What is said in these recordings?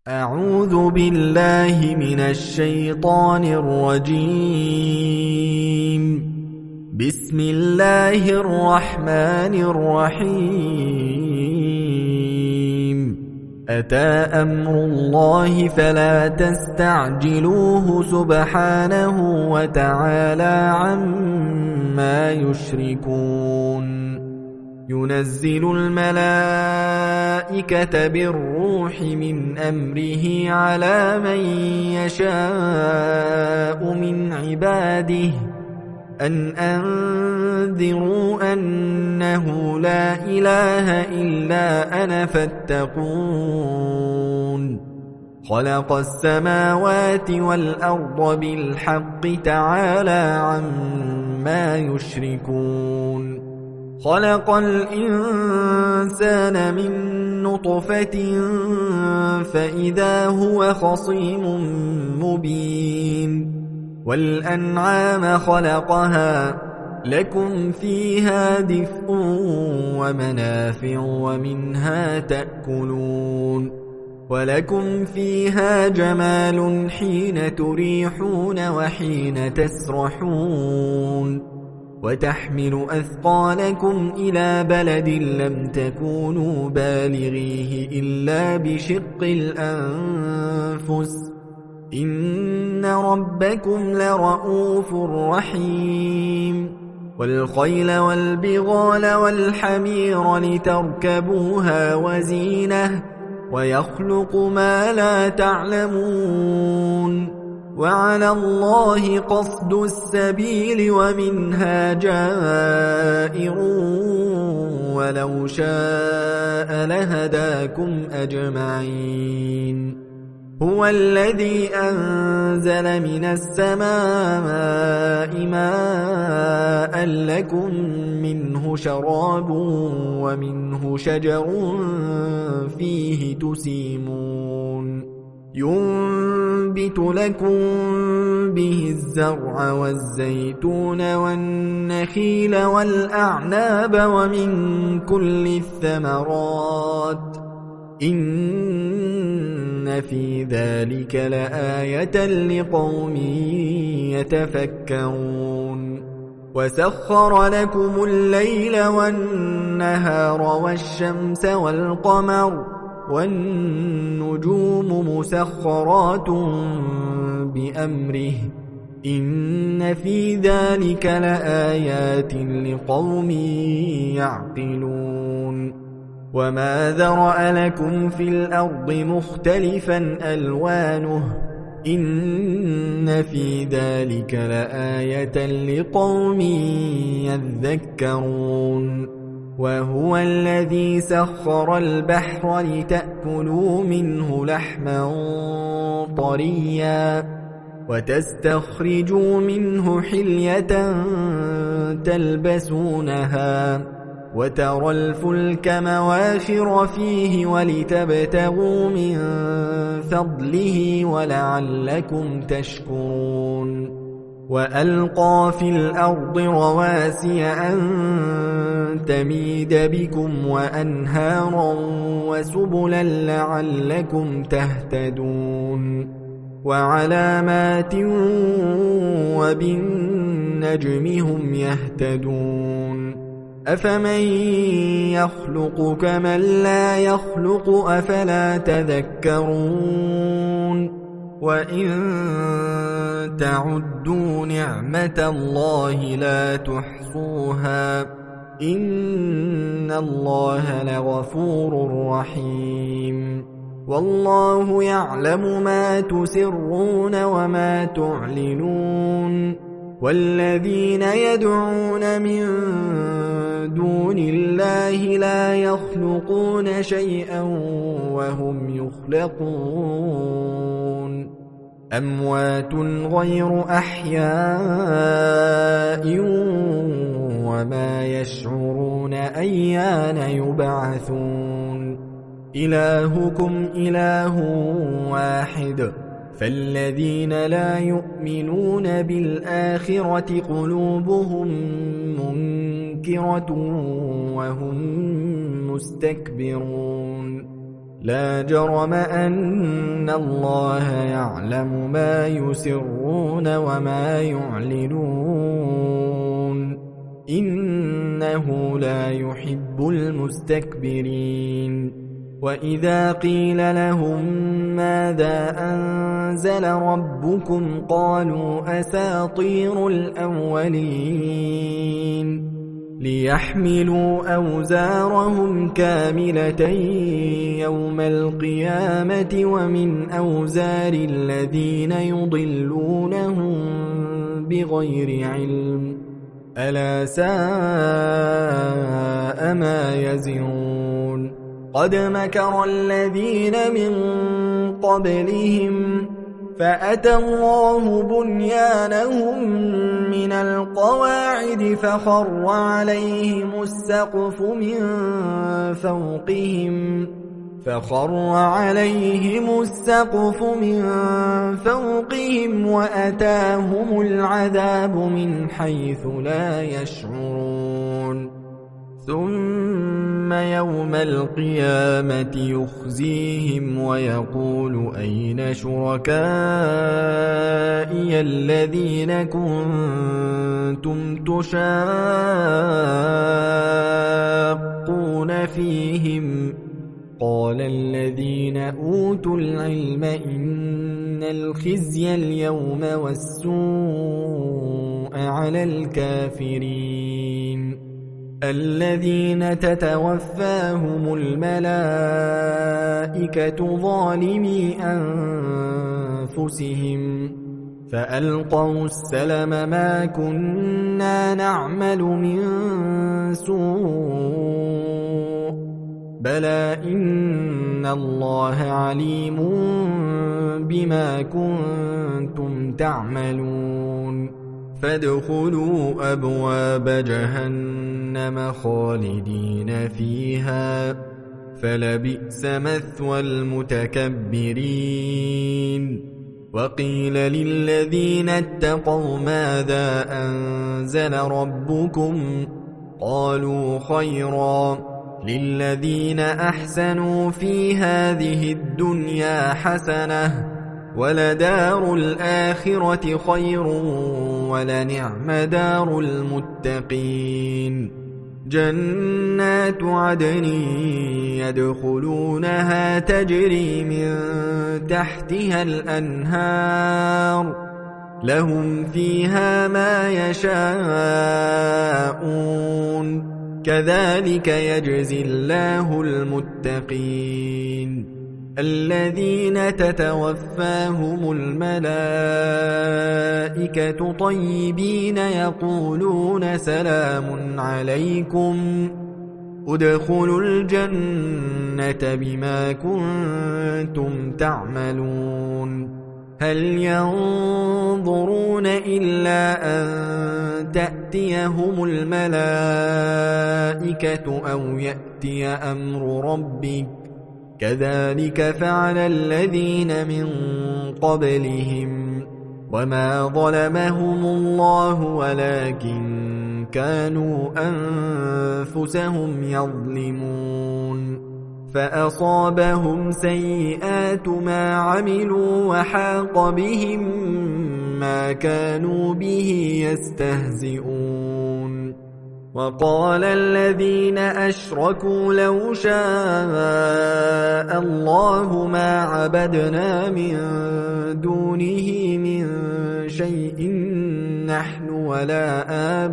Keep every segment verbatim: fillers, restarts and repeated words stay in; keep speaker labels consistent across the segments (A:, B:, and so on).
A: أعوذ بالله من الشيطان الرجيم. بسم الله الرحمن الرحيم. أتى أمر الله فلا تستعجلوه سبحانه وتعالى عما يشركون. ينزل الملائكة بالروح من أمره على من يشاء من عباده أن أنذروا أنه لا إله إلا أنا فاتقون. خلق السماوات والأرض بالحق تعالى عما يشركون. خلق الإنسان من نطفة فإذا هو خصيم مبين. والأنعام خلقها لكم فيها دفء ومنافع ومنها تأكلون. ولكم فيها جمال حين تريحون وحين تسرحون. وتحمل أثقالكم إلى بلد لم تكونوا بالغيه إلا بشق الأنفس إن ربكم لرؤوف رحيم. والخيل والبغال والحمير لتركبوها وزينة ويخلق ما لا تعلمون. وعلى الله قصد السبيل ومنها جائر ولو شاء لهداكم أجمعين. هو الذي أنزل من السماء ماء لكم منه شراب ومنه شجر فيه تسيمون. ينبت لكم به الزرع والزيتون والنخيل والأعناب ومن كل الثمرات إن في ذلك لآية لقوم يتفكرون. وسخر لكم الليل والنهار والشمس والقمر والنجوم مسخرات بأمره إن في ذلك لآيات لقوم يعقلون. وما ذرأ لكم في الأرض مختلفا ألوانه إن في ذلك لآية لقوم يذكرون. وهو الذي سخر البحر لتأكلوا منه لحما طريا وتستخرجوا منه حلية تلبسونها وترى الفلك مواخر فيه ولتبتغوا من فضله ولعلكم تشكرون. وألقى في الأرض رواسي أن تميد بكم وأنهارا وسبلا لعلكم تهتدون. وعلامات وبالنجم هم يهتدون. أفمن يخلق كمن لا يخلق أفلا تذكرون. وإن تعدوا نعمة الله لا تحصوها إن الله لغفور رحيم. والله يعلم ما تسرون وما تعلنون. والذين يدعون من دون الله لا يخلقون شيئا وهم يخلقون. أموات غير أحياء وما يشعرون أيان يبعثون. إلهكم إله واحد فالذين لا يؤمنون بالآخرة قلوبهم منكرة وهم مستكبرون. لا جرم أن الله يعلم ما يسرون وما يعلنون إنه لا يحب المستكبرين وإذا قيل لهم ماذا أنزل ربكم قالوا أساطير الأولين ليحملوا أوزارهم كاملة يوم القيامة ومن أوزار الذين يضلونهم بغير علم ألا ساء ما يزرون قد مكر الذين من قبلهم فأتى الله بنيانهم من القواعد فخر عليهم السقف من فوقهم فخر عليهم السقف من فوقهم وأتاهم العذاب من حيث لا يشعرون ثم يوم القيامة يخزيهم ويقول أين شركائي الذين كنتم تشاقون فيهم قال الذين أوتوا العلم إن الخزي اليوم والسوء على الكافرين الذين تتوفاهم الملائكة ظالمي أنفسهم فألقوا السلم ما كنا نعمل من سوء بلى إن الله عليم بما كنتم تعملون فادخلوا أبواب جهنم خالدين فيها فلبئس مثوى المتكبرين وقيل للذين اتقوا ماذا أنزل ربكم قالوا خيرا للذين أحسنوا في هذه الدنيا حسنة ولدار الآخرة خير ولنعم دار المتقين جنات عدن يدخلونها تجري من تحتها الأنهار لهم فيها ما يشاءون كذلك يجزي الله المتقين الذين تتوفاهم الملائكة طيبين يقولون سلام عليكم ادخلوا الجنة بما كنتم تعملون هل ينظرون إلا أن تأتيهم الملائكة أو يأتي أمر ربك كذلك فعل الذين من قبلهم وما ظلمهم الله ولكن كانوا أنفسهم يظلمون فأصابهم سيئات ما عملوا وحاق بهم ما كانوا به يستهزئون وقال الذين أشركوا لو شاء الله ما عبدنا من دونه من شيء نحن ولا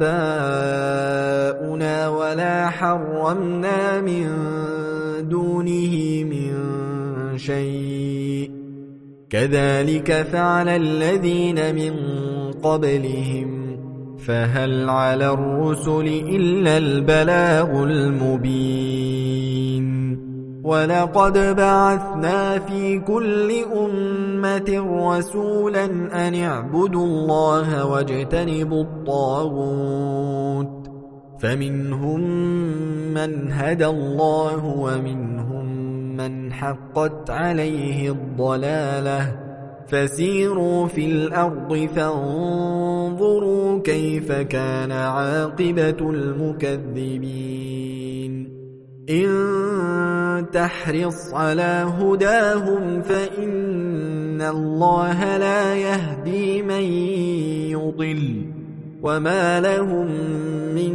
A: آباؤنا ولا حرمنا من دونه من شيء كذلك فعل الذين من قبلهم فهل على الرسل إلا البلاغ المبين ولقد بعثنا في كل أمة رسولا أن اعبدوا الله واجتنبوا الطاغوت فمنهم من هدى الله ومنهم من حقت عليه الضلالة فسيروا في الأرض فانظروا كيف كان عاقبة المكذبين إن تحرص على هداهم فإن الله لا يهدي من يضل وما لهم من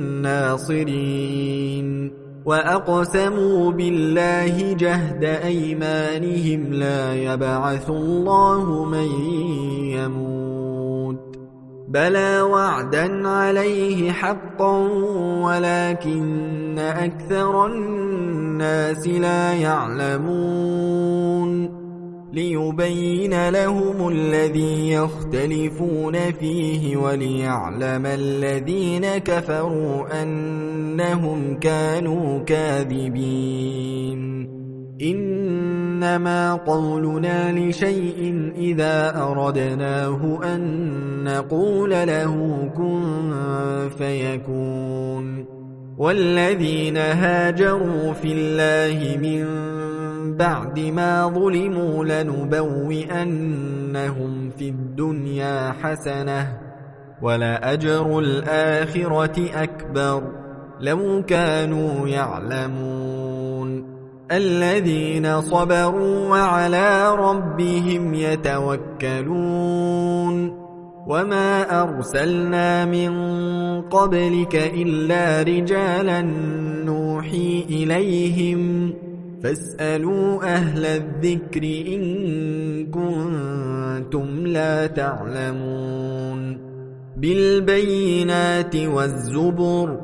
A: ناصرين وأقسموا بالله جهد أيمانهم لا يبعث الله من يموت بلى وعدا عليه حقا ولكن أكثر الناس لا يعلمون ليبين لهم الذي يختلفون فيه وليعلم الذين كفروا أنهم كانوا كاذبين إنما قولنا لشيء إذا أردناه أن نقول له كن فيكون والذين هاجروا في الله من بعد ما ظلموا لنبوئنهم في الدنيا حسنة ولأجر الآخرة أكبر لو كانوا يعلمون الذين صبروا وعلى ربهم يتوكلون وما أرسلنا من قبلك إلا رجالا نوحي إليهم فاسألوا أهل الذكر إن كنتم لا تعلمون بالبينات والزبر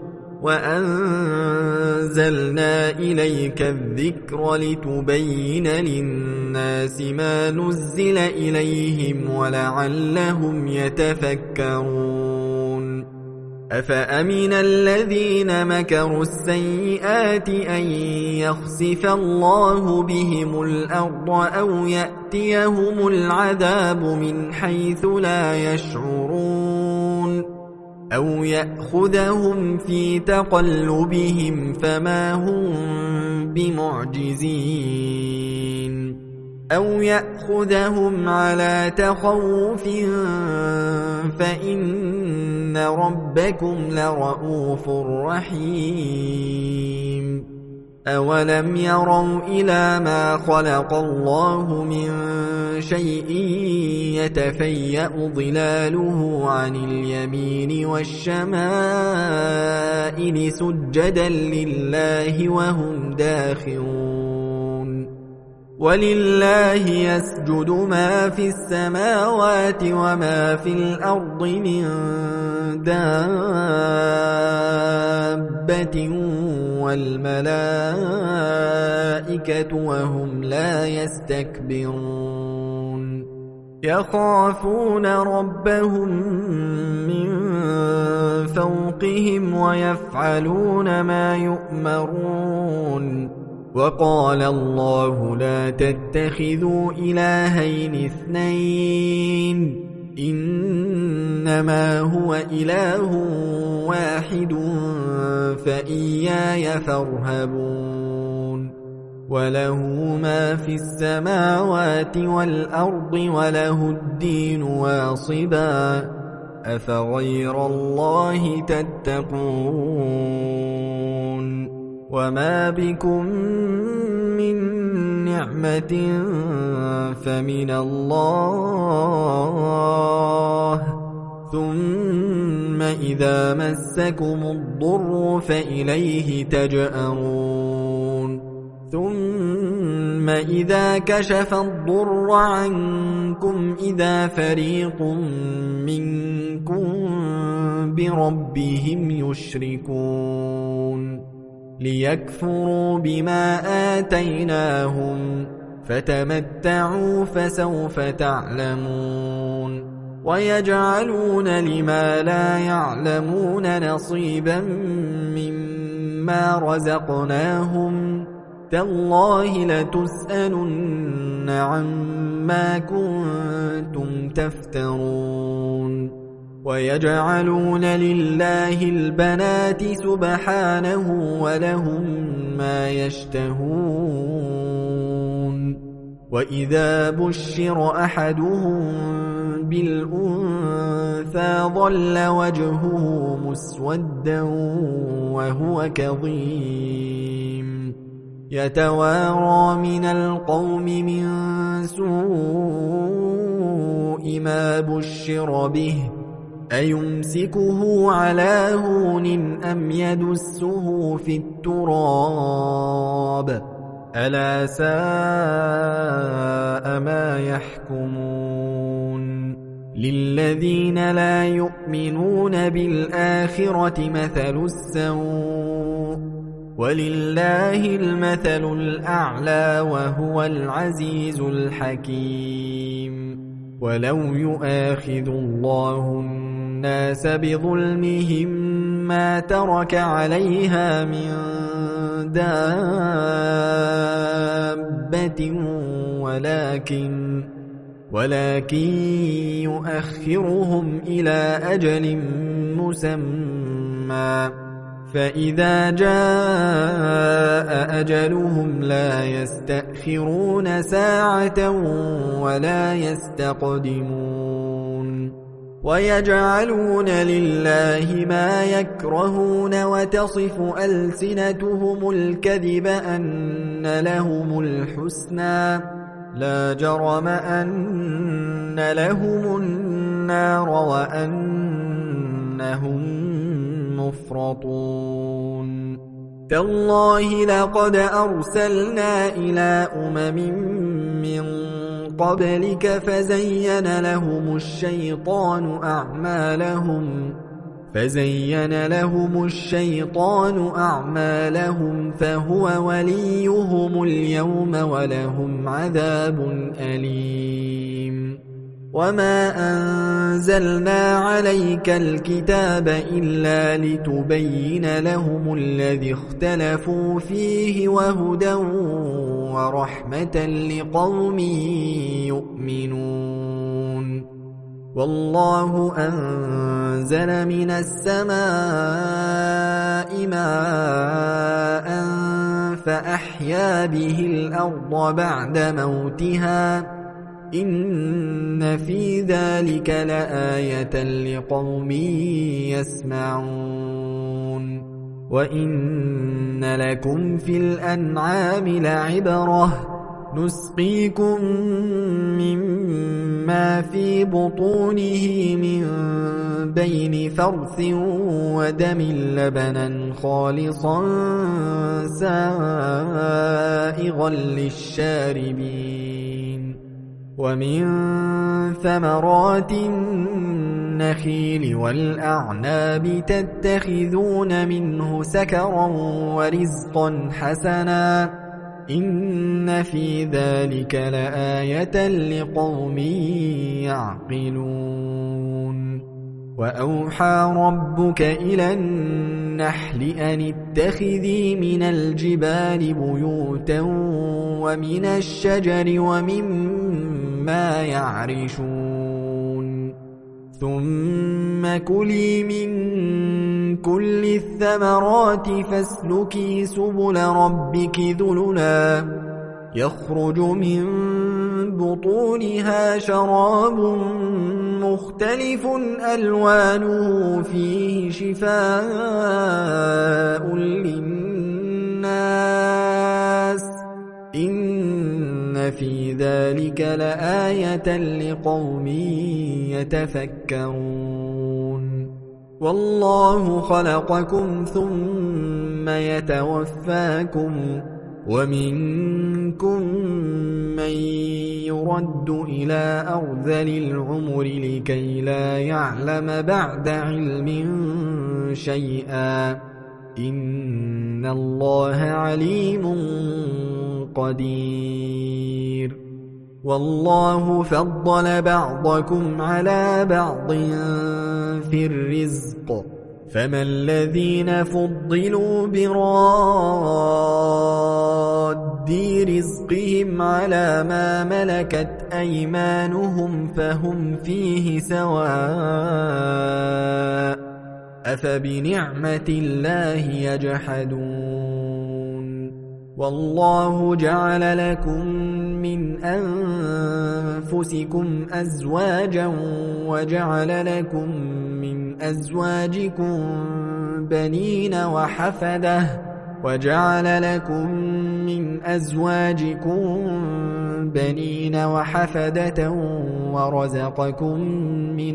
A: وأنزلنا إليك الذكر لتبين للناس ما نزل إليهم ولعلهم يتفكرون أفأمن الذين مكروا السيئات أن يخسف الله بهم الأرض أو يأتيهم العذاب من حيث لا يشعرون أو يأخذهم في تقلبهم فما هم بمعجزين أو يأخذهم على تخوف فإن ربكم لرؤوف رحيم أولم يروا إلى ما خلق الله من شيء يتفيأ ظلاله عن اليمين والشمائل سجدا لله وهم داخرون ولله يسجد ما في السماوات وما في الأرض من دابة والملائكة وهم لا يستكبرون يخافون ربهم من فوقهم ويفعلون ما يؤمرون وقال الله لا تتخذوا إلهين اثنين إنما هو إله واحد فإياي فارهبون وله ما في السماوات والأرض وله الدين واصبا أفغير الله تتقون وما بكم من نعمة فمن الله ثم إذا مسكم الضر فإليه تجأرون ثم إذا كشف الضر عنكم إذا فريق منكم بربهم يشركون ليكفروا بما آتيناهم فتمتعوا فسوف تعلمون ويجعلون لما لا يعلمون نصيبا مما رزقناهم تالله لتسألن عما كنتم تفترون ويجعلون لله البنات سبحانه ولهم ما يشتهون وإذا بشر أحدهم بالأنثى ظل وجهه مسودا وهو كظيم يتوارى من القوم من سوء ما بشر به أيمسكه على هون أم يدسه في التراب ألا ساء ما يحكمون للذين لا يؤمنون بالآخرة مثل السوء ولله المثل الأعلى وهو العزيز الحكيم ولو يؤاخذ الله الناس بظلمهم ما ترك عليها من دابة ولكن ولكن يؤخرهم إلى أجل مسمى فإذا جاء أجلهم لا يستأخرون ساعة ولا يستقدمون ويجعلون لله ما يكرهون وتصف ألسنتهم الكذب أن لهم الحسنى لا جرم أن لهم النار وأنهم مفرطون تالله لقد أرسلنا إلى أمم من قبلك فزين لهم الشيطان أعمالهم فزين لهم الشيطان أعمالهم فهو وليهم اليوم ولهم عذاب أليم وما أنزلنا عليك الكتاب إلا لتبين لهم الذي اختلفوا فيه وهدى ورحمة لقوم يؤمنون والله أنزل من السماء ماء فأحيا به الأرض بعد موتها إن في ذلك لآية لقوم يسمعون وإن لكم في الأنعام لعبرة نسقيكم مما في بطونه من بين فرث ودم لبنا خالصا سائغا للشاربين ومن ثمرات النخيل والأعناب تتخذون منه سكرا ورزقا حسنا إن في ذلك لآية لقوم يعقلون وأوحى ربك إلى النحل أن اتخذي من الجبال بيوتا ومن الشجر ومما يعرشون ثم كلي من كل الثمرات فاسلكي سبل ربك ذللا يخرج من بطونها شراب مختلف ألوانه فيه شفاء للناس إن في ذلك لآية لقوم يتفكرون والله خلقكم ثم يتوفاكم ومنكم من يرد إلى أرذل العمر لكي لا يعلم بعد علم شيئا إن الله عليم قدير والله فضل بعضكم على بعض في الرزق فما الذين فضلوا براد رزقهم على ما ملكت أيمانهم فهم فيه سواء أفبنعمة الله يجحدون والله جعل لكم من أنفسكم أزواجا وجعل لكم من أزواجكم بنين وحفدة وجعل لكم من أزواجكم بنين وحفدة ورزقكم من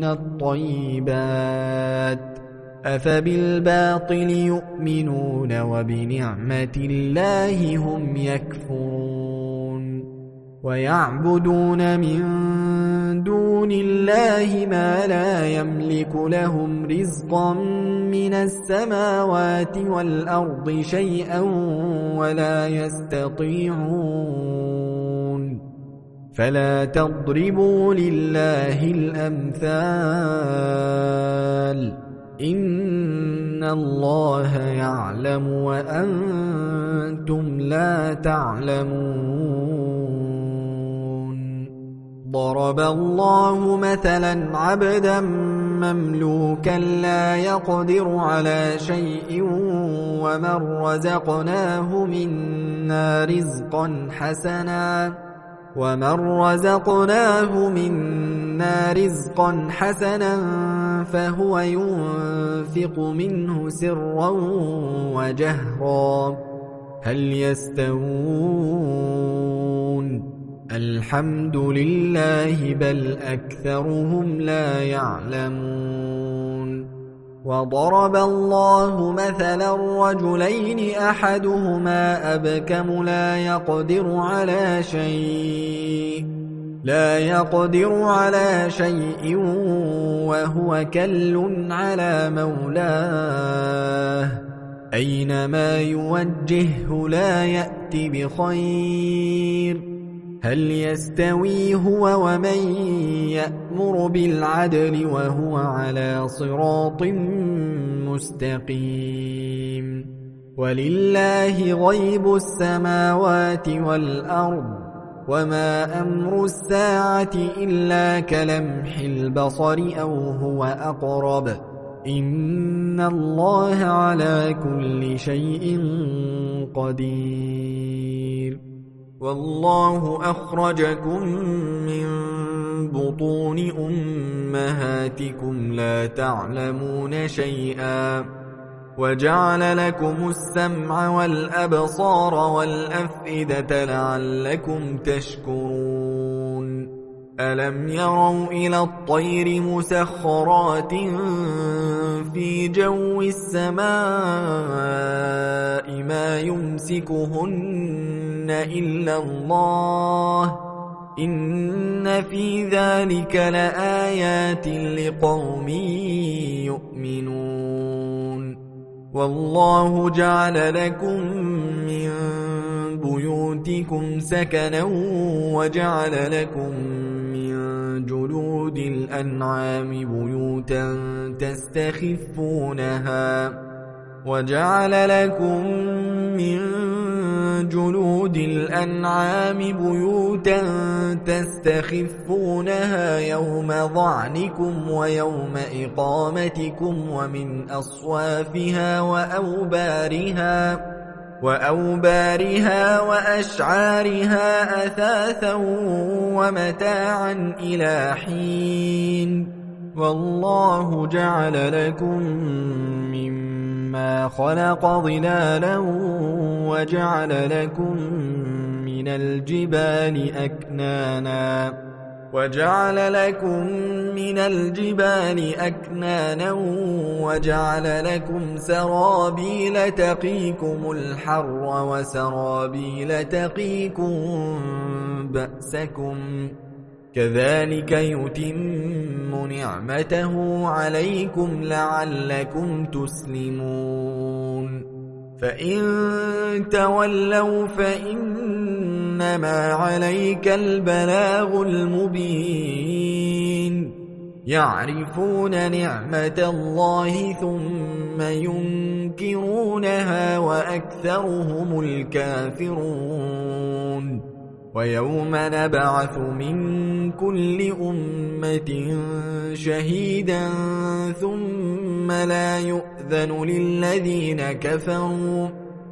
A: الطيبات أفبالباطل يؤمنون وبنعمة الله هم يكفرون ويعبدون من دون الله ما لا يملك لهم رزقا من السماوات والأرض شيئا ولا يستطيعون فلا تضربوا لله الأمثال إن الله يعلم وأنتم لا تعلمون ضرب الله مثلا عبدا مملوكا لا يقدر على شيء ومن رزقناه منا رزقا حسنا ومن رزقناه منا رزقا حسنا فهو ينفق منه سرا وجهرا هل يستوون الحمد لله بل أكثرهم لا يعلمون وضرب الله مثلا رجلين أحدهما أبكم لا يقدر على شيء لا يقدر على شيء وهو كل على مولاه أينما يوجهه لا يأتي بخير هل يستوي هو ومن يأمر بالعدل وهو على صراط مستقيم ولله غيب السماوات والأرض وما أمر الساعة إلا كلمح البصر أو هو أقرب إن الله على كل شيء قدير والله أخرجكم من بطون أمهاتكم لا تعلمون شيئا وجعل لكم السمع والأبصار والأفئدة لعلكم تشكرون ألم يروا إلى الطير مسخرات في جو السماء ما يمسكهن إلا الله إن في ذلك لآيات لقوم يؤمنون والله جعل لكم من بيوتكم سكنا وجعل لكم من جلود الأنعام بيوتا تستخفونها وجعل لكم من جلود الأنعام بيوتا تستخفونها يوم ظعنكم ويوم إقامتكم ومن أصوافها وأوبارها وأوبارها وأشعارها أثاثا ومتاعا إلى حين والله جعل لكم مما خلق ظلالا وجعل لكم من الجبال أكنانا وجعل لكم من الجبال أكنانا وجعل لكم سرابيل تقيكم الحر وسرابيل تقيكم بأسكم كذلك يتم نعمته عليكم لعلكم تسلمون فإن تولوا فإنما عليك البلاغ المبين يعرفون نعمة الله ثم ينكرونها وأكثرهم الكافرون ويوم نبعث من كل أمة شهيدا ثم لا يؤذن للذين كفروا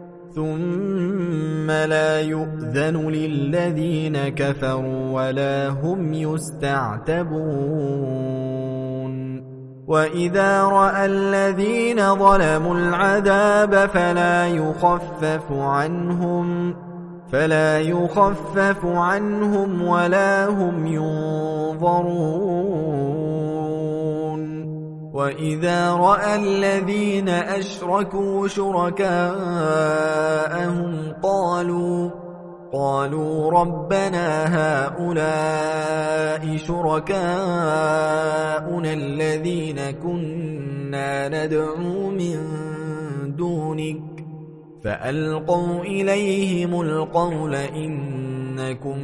A: ثم لا يؤذن للذين كفروا ولا هم يستعتبون وإذا رأى الذين ظلموا العذاب فلا يخفف عنهم فلا يخفف عنهم ولا هم ينظرون وإذا رأى الذين أشركوا شركاءهم قالوا قالوا ربنا هؤلاء شركاؤنا الذين كنا ندعو من دونك فألقوا إليهم القول إنكم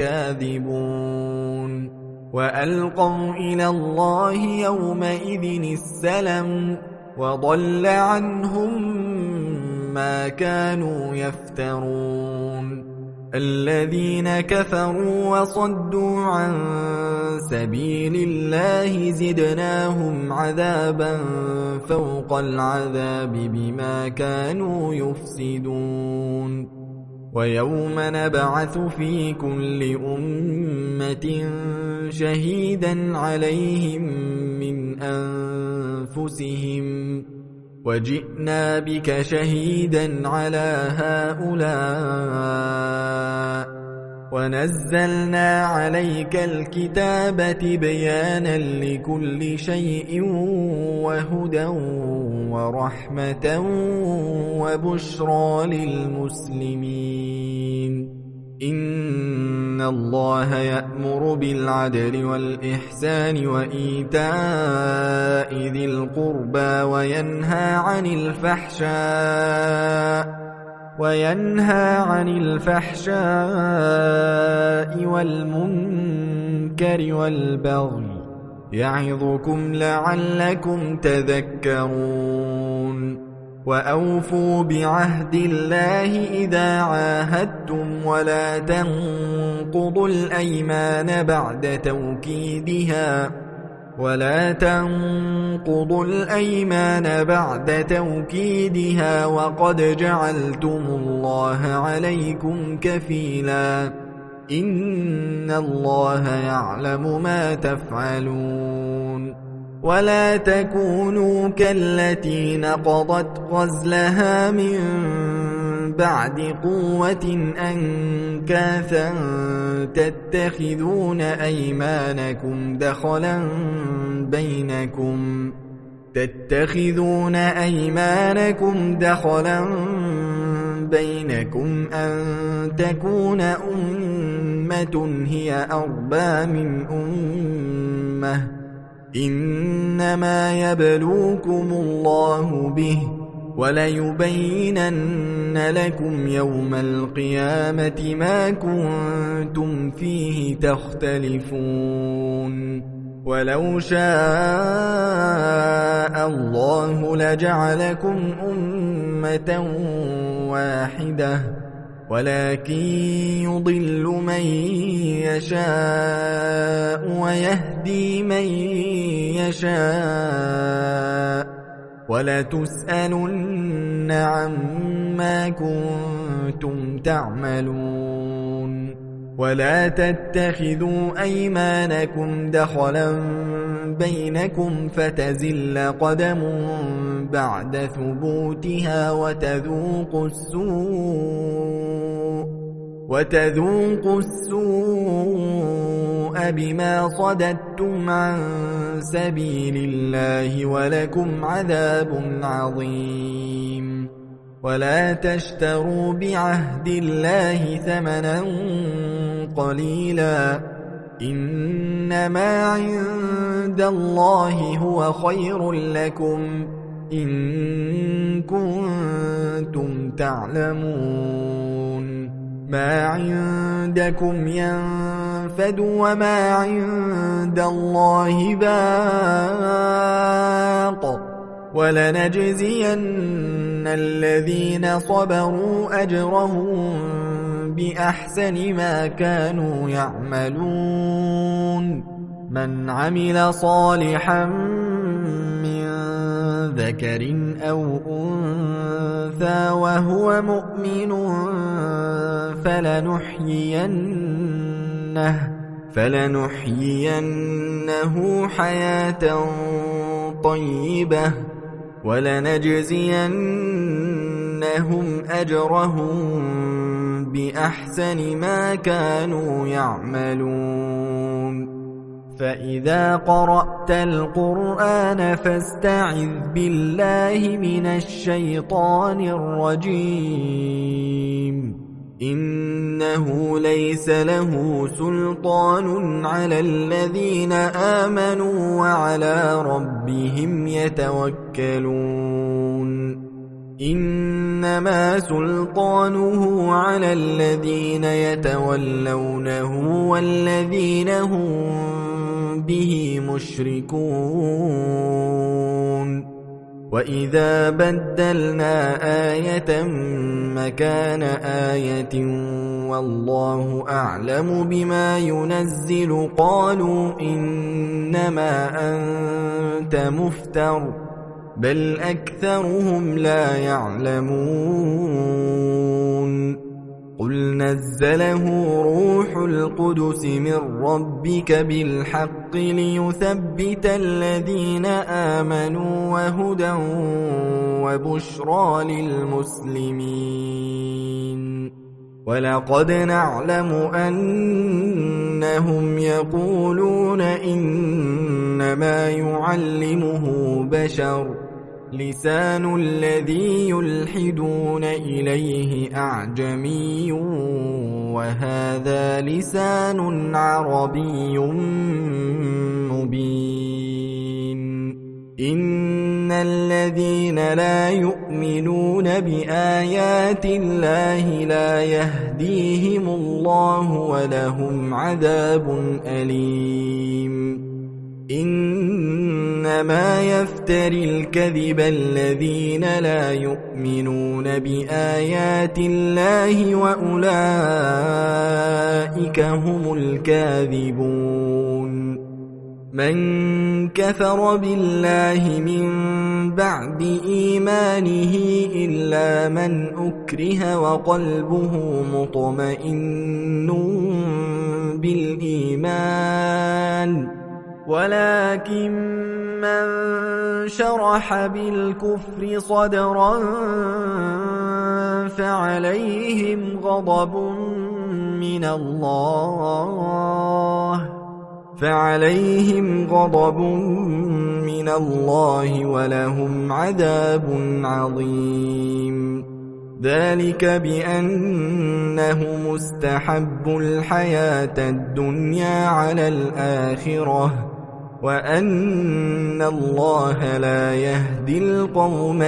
A: لكاذبون وألقوا إلى الله يومئذ السلم وضل عنهم ما كانوا يفترون الذين كفروا وصدوا عن سبيل الله زدناهم عذابا فوق العذاب بما كانوا يفسدون ويوم نبعث في كل أمة شهيدا عليهم من أنفسهم وجئنا بك شهيدا على هؤلاء ونزلنا عليك الكتاب تبيانا لكل شيء وهدى ورحمة وبشرى للمسلمين إن الله يأمر بالعدل والإحسان وإيتاء ذي القربى وينهى عن الفحشاء وينهى عن الفحشاء والمنكر والبغي يعظكم لعلكم تذكرون وأوفوا بعهد الله إذا عاهدتم ولا تنقضوا الأيمان بعد توكيدها ولا تنقضوا الأيمان بعد توكيدها وقد جعلتم الله عليكم كفيلا إن الله يعلم ما تفعلون ولا تكونوا كالتي نقضت غزلها من بعد قوة أنكاثا تتخذون أيمانكم دخلا بينكم تتخذون أيمانكم دخلا بينكم أن تكون أمة هي أربى من أمة إنما يبلوكم الله به وليبينن لكم يوم القيامة ما كنتم فيه تختلفون ولو شاء الله لجعلكم أمة واحدة ولكن يضل من يشاء ويهدي من يشاء ولتسألن عما كنتم تعملون ولا تتخذوا أيمانكم دخلا بينكم فتزل قدم بعد ثبوتها وتذوقوا السوء وتذوقوا السوء بما صددتم عن سبيل الله ولكم عذاب عظيم ولا تشتروا بعهد الله ثمنا قليلا إنما عند الله هو خير لكم إن كنتم تعلمون ما عندكم ينفد وما عند الله باق ولنجزين الذين صبروا أجرهم بأحسن ما كانوا يعملون من عمل صالحا من ذكر أو أنثى وهو مؤمن فلنحيينه فلنحيينه حياة طيبة ولنجزينهم أجرهم بأحسن ما كانوا يعملون فإذا قرأت القرآن فاستعذ بالله من الشيطان الرجيم إنه ليس له سلطان على الذين آمنوا وعلى ربهم يتوكلون إنما سلطانه على الذين يتولونه والذين هم به مشركون وإذا بدلنا آية مكان آية والله أعلم بما ينزل قالوا إنما أنت مفتر بل أكثرهم لا يعلمون قل نزله روح القدس من ربك بالحق ليثبت الذين آمنوا وهدى وبشرى للمسلمين ولقد نعلم أنهم يقولون إنما يعلمه بشر لسان الذي يلحدون إليه أعجمي وهذا لسان عربي مبين إن الذين لا يؤمنون بآيات الله لا يهديهم الله ولهم عذاب أليم إنما يفتري الكذب الذين لا يؤمنون بآيات الله وأولئك هم الكاذبون من كفر بالله من بعد إيمانه إلا من أكره وقلبه مطمئن بالإيمان ولكن من شرح بالكفر صدرا فعليهم غضب من الله فعليهم غضب من الله ولهم عذاب عظيم ذلك بأنه مستحب الحياة الدنيا على الآخرة وأن الله لا يهدي القوم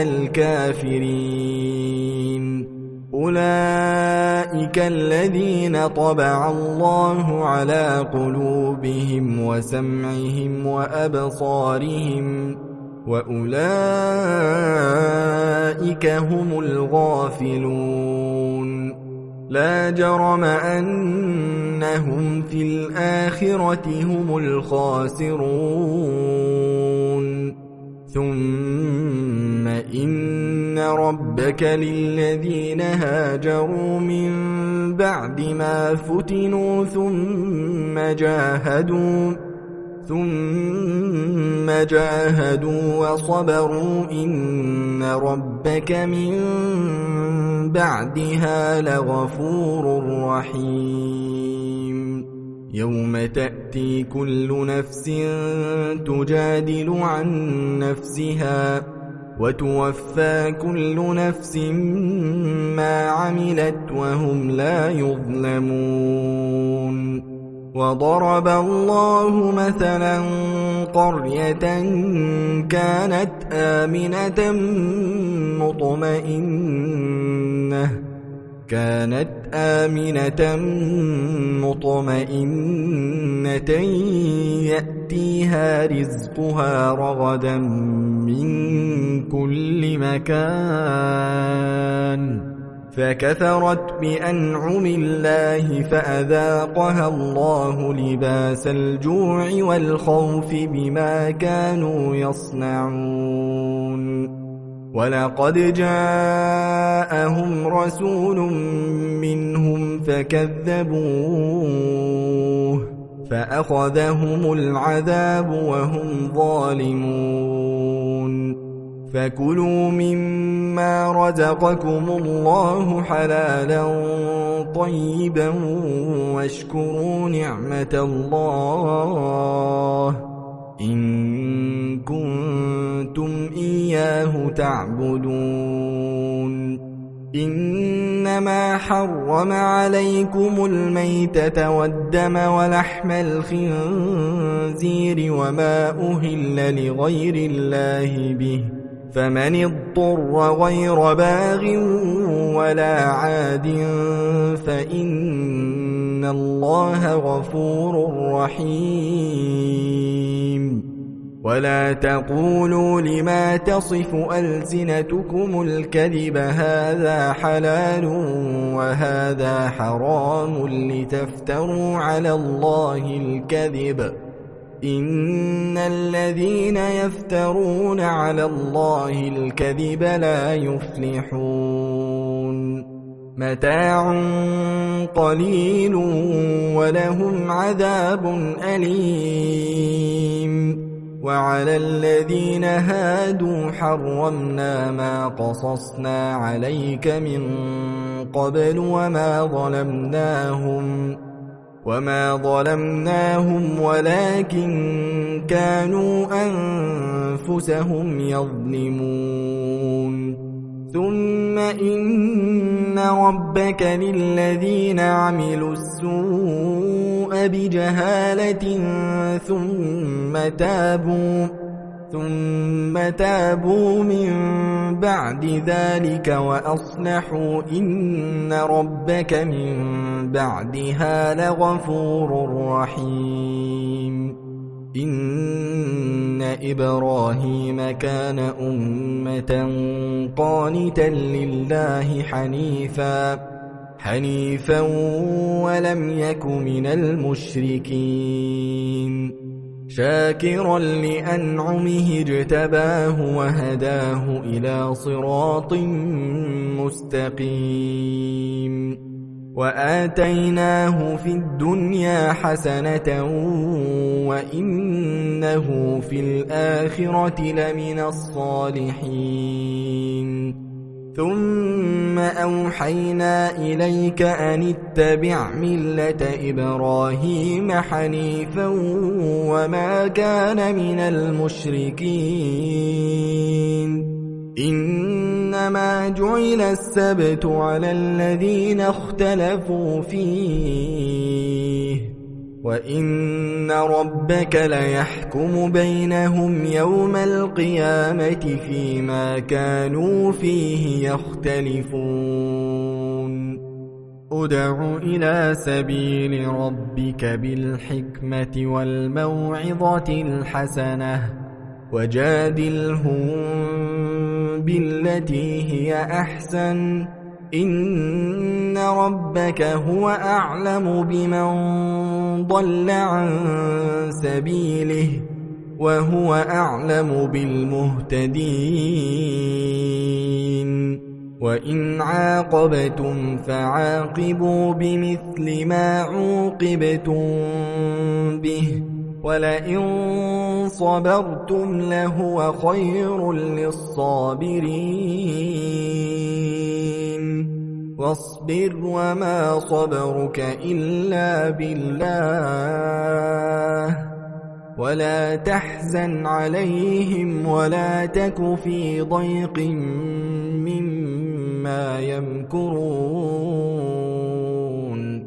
A: الكافرين أولئك الذين طبع الله على قلوبهم وسمعهم وأبصارهم وأولئك هم الغافلون لا جرم أنهم في الآخرة هم الخاسرون ثم إن ربك للذين هاجروا من بعد ما فتنوا ثم جاهدوا ثم جاهدوا وصبروا إن ربك من بعدها لغفور رحيم يوم تأتي كل نفس تجادل عن نفسها وتوفى كل نفس ما عملت وهم لا يظلمون وضرب الله مثلا قرية كانت آمنة مطمئنة كانت آمنة مطمئنة يأتيها رزقها رغدا من كل مكان فكفرت بأنعم الله فأذاقها الله لباس الجوع والخوف بما كانوا يصنعون ولقد جاءهم رسول منهم فكذبوه فأخذهم العذاب وهم ظالمون فكلوا مما رزقكم الله حلالا طيبا واشكروا نعمة الله إن كنتم إياه تعبدون إنما حرم عليكم الميتة والدم ولحم الخنزير وما أهل لغير الله به فمن اضطر غير باغ ولا عاد فإن الله غفور رحيم ولا تقولوا لما تصف ألسنتكم الكذب هذا حلال وهذا حرام لتفتروا على الله الكذب إن الذين يفترون على الله الكذب لا يفلحون متاع قليل ولهم عذاب أليم وعلى الذين هادوا حرمنا ما قصصنا عليك من قبل وما ظلمناهم وما ظلمناهم ولكن كانوا أنفسهم يظلمون ثم إن ربك للذين عملوا السوء بجهالة ثم تابوا ثم تابوا من بعد ذلك وأصلحوا إن ربك من بعدها لغفور رحيم إن إبراهيم كان أمة قانتا لله حنيفا حنيفا ولم يك من المشركين شاكرا لأنعمه اجتباه وهداه إلى صراط مستقيم وآتيناه في الدنيا حسنة وإنه في الآخرة لمن الصالحين ثم أوحينا إليك أن اتبع ملة إبراهيم حنيفا وما كان من المشركين إنما جعل السبت على الذين اختلفوا فيه وإن ربك ليحكم بينهم يوم القيامة فيما كانوا فيه يختلفون ادع إلى سبيل ربك بالحكمة والموعظة الحسنة وجادلهم بالتي هي أحسن إن ربك هو أعلم بمن ضل عن سبيله وهو أعلم بالمهتدين وإن عاقبتم فعاقبوا بمثل ما عوقبتم به ولئن صبرتم لهو خير للصابرين واصبر وما صبرك إلا بالله ولا تحزن عليهم ولا تك في ضيق مما يمكرون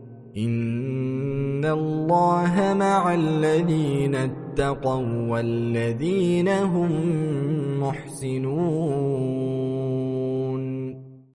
A: إن الله مع الذين اتقوا والذين هم محسنون